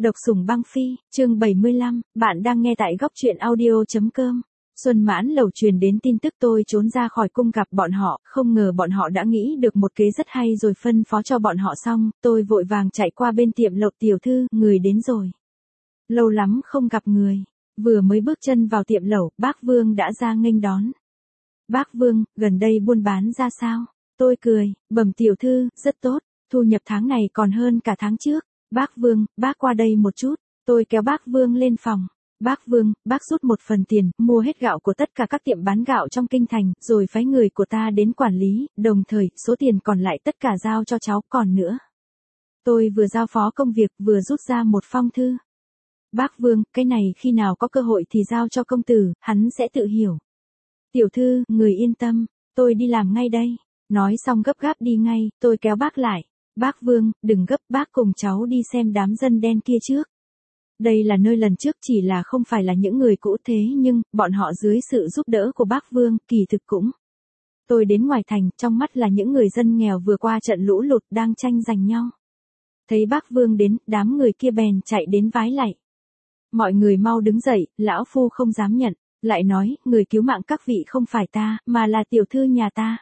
Độc sủng băng phi, chương 75, bạn đang nghe tại góc truyện audio.com. Xuân Mãn Lầu truyền đến tin tức tôi trốn ra khỏi cung gặp bọn họ, không ngờ bọn họ đã nghĩ được một kế rất hay rồi phân phó cho bọn họ xong, tôi vội vàng chạy qua bên tiệm Lộc tiểu thư, người đến rồi. Lâu lắm không gặp người, vừa mới bước chân vào tiệm lẩu, bác Vương đã ra nghênh đón. Bác Vương, gần đây buôn bán ra sao? Tôi cười, bẩm tiểu thư, rất tốt, thu nhập tháng này còn hơn cả tháng trước. Bác Vương, bác qua đây một chút, tôi kéo bác Vương lên phòng. Bác Vương, bác rút một phần tiền, mua hết gạo của tất cả các tiệm bán gạo trong kinh thành, rồi phái người của ta đến quản lý, đồng thời, số tiền còn lại tất cả giao cho cháu, còn nữa. Tôi vừa giao phó công việc, vừa rút ra một phong thư. Bác Vương, cái này khi nào có cơ hội thì giao cho công tử, hắn sẽ tự hiểu. Tiểu thư, người yên tâm, tôi đi làm ngay đây. Nói xong gấp gáp đi ngay, tôi kéo bác lại. Bác Vương, đừng gấp, bác cùng cháu đi xem đám dân đen kia trước. Đây là nơi lần trước chỉ là không phải là những người cũ thế nhưng, bọn họ dưới sự giúp đỡ của bác Vương, kỳ thực cũng. Tôi đến ngoài thành, trong mắt là những người dân nghèo vừa qua trận lũ lụt đang tranh giành nhau. Thấy bác Vương đến, đám người kia bèn chạy đến vái lạy. Mọi người mau đứng dậy, lão phu không dám nhận, lại nói, người cứu mạng các vị không phải ta, mà là tiểu thư nhà ta.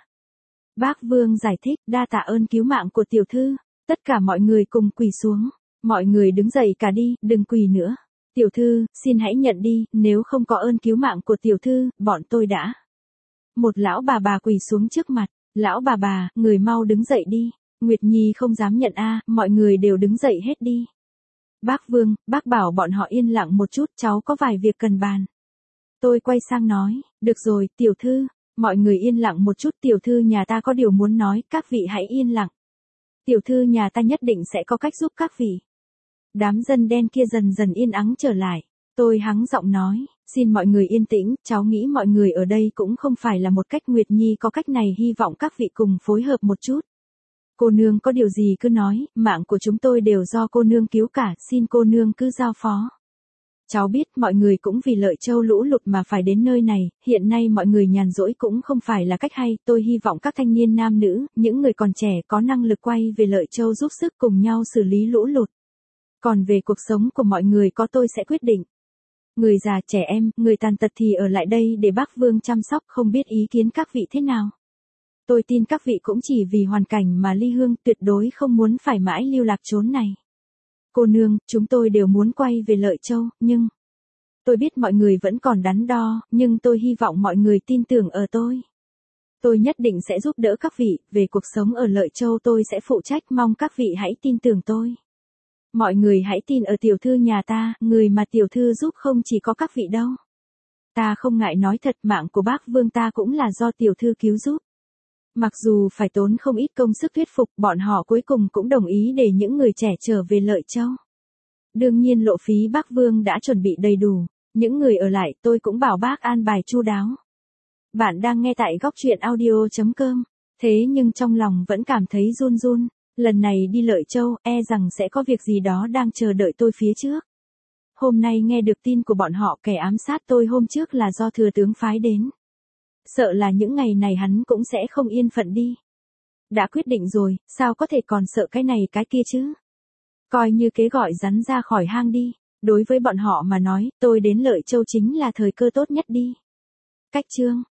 Bác Vương giải thích, đa tạ ơn cứu mạng của tiểu thư, tất cả mọi người cùng quỳ xuống, mọi người đứng dậy cả đi, đừng quỳ nữa. Tiểu thư, xin hãy nhận đi, nếu không có ơn cứu mạng của tiểu thư, bọn tôi đã. Một lão bà quỳ xuống trước mặt, lão bà, người mau đứng dậy đi, Nguyệt Nhi không dám nhận mọi người đều đứng dậy hết đi. Bác Vương, bác bảo bọn họ yên lặng một chút, cháu có vài việc cần bàn. Tôi quay sang nói, được rồi, tiểu thư. Mọi người yên lặng một chút, tiểu thư nhà ta có điều muốn nói, các vị hãy yên lặng. Tiểu thư nhà ta nhất định sẽ có cách giúp các vị. Đám dân đen kia dần dần yên ắng trở lại. Tôi hắng giọng nói, xin mọi người yên tĩnh, cháu nghĩ mọi người ở đây cũng không phải là một cách, Nguyệt Nhi có cách này, hy vọng các vị cùng phối hợp một chút. Cô nương có điều gì cứ nói, mạng của chúng tôi đều do cô nương cứu cả, xin cô nương cứ giao phó. Cháu biết mọi người cũng vì Lợi Châu lũ lụt mà phải đến nơi này, hiện nay mọi người nhàn rỗi cũng không phải là cách hay, tôi hy vọng các thanh niên nam nữ, những người còn trẻ có năng lực quay về Lợi Châu giúp sức cùng nhau xử lý lũ lụt. Còn về cuộc sống của mọi người có tôi sẽ quyết định. Người già trẻ em, người tàn tật thì ở lại đây để bác Vương chăm sóc, không biết ý kiến các vị thế nào. Tôi tin các vị cũng chỉ vì hoàn cảnh mà ly hương, tuyệt đối không muốn phải mãi lưu lạc chốn này. Cô nương, chúng tôi đều muốn quay về Lợi Châu, nhưng... Tôi biết mọi người vẫn còn đắn đo, nhưng tôi hy vọng mọi người tin tưởng ở tôi. Tôi nhất định sẽ giúp đỡ các vị, về cuộc sống ở Lợi Châu tôi sẽ phụ trách, mong các vị hãy tin tưởng tôi. Mọi người hãy tin ở tiểu thư nhà ta, người mà tiểu thư giúp không chỉ có các vị đâu. Ta không ngại nói thật, mạng của bác Vương ta cũng là do tiểu thư cứu giúp. Mặc dù phải tốn không ít công sức thuyết phục, bọn họ cuối cùng cũng đồng ý để những người trẻ trở về Lợi Châu. Đương nhiên lộ phí bác Vương đã chuẩn bị đầy đủ, những người ở lại tôi cũng bảo bác an bài chu đáo. Bạn đang nghe tại góc truyện audio.com, thế nhưng trong lòng vẫn cảm thấy run run, lần này đi Lợi Châu rằng sẽ có việc gì đó đang chờ đợi tôi phía trước. Hôm nay nghe được tin của bọn họ, kẻ ám sát tôi hôm trước là do thừa tướng phái đến. Sợ là những ngày này hắn cũng sẽ không yên phận đi. Đã quyết định rồi, sao có thể còn sợ cái này cái kia chứ? Coi như kế gọi rắn ra khỏi hang đi, đối với bọn họ mà nói, tôi đến Lợi Châu chính là thời cơ tốt nhất đi. Cách chương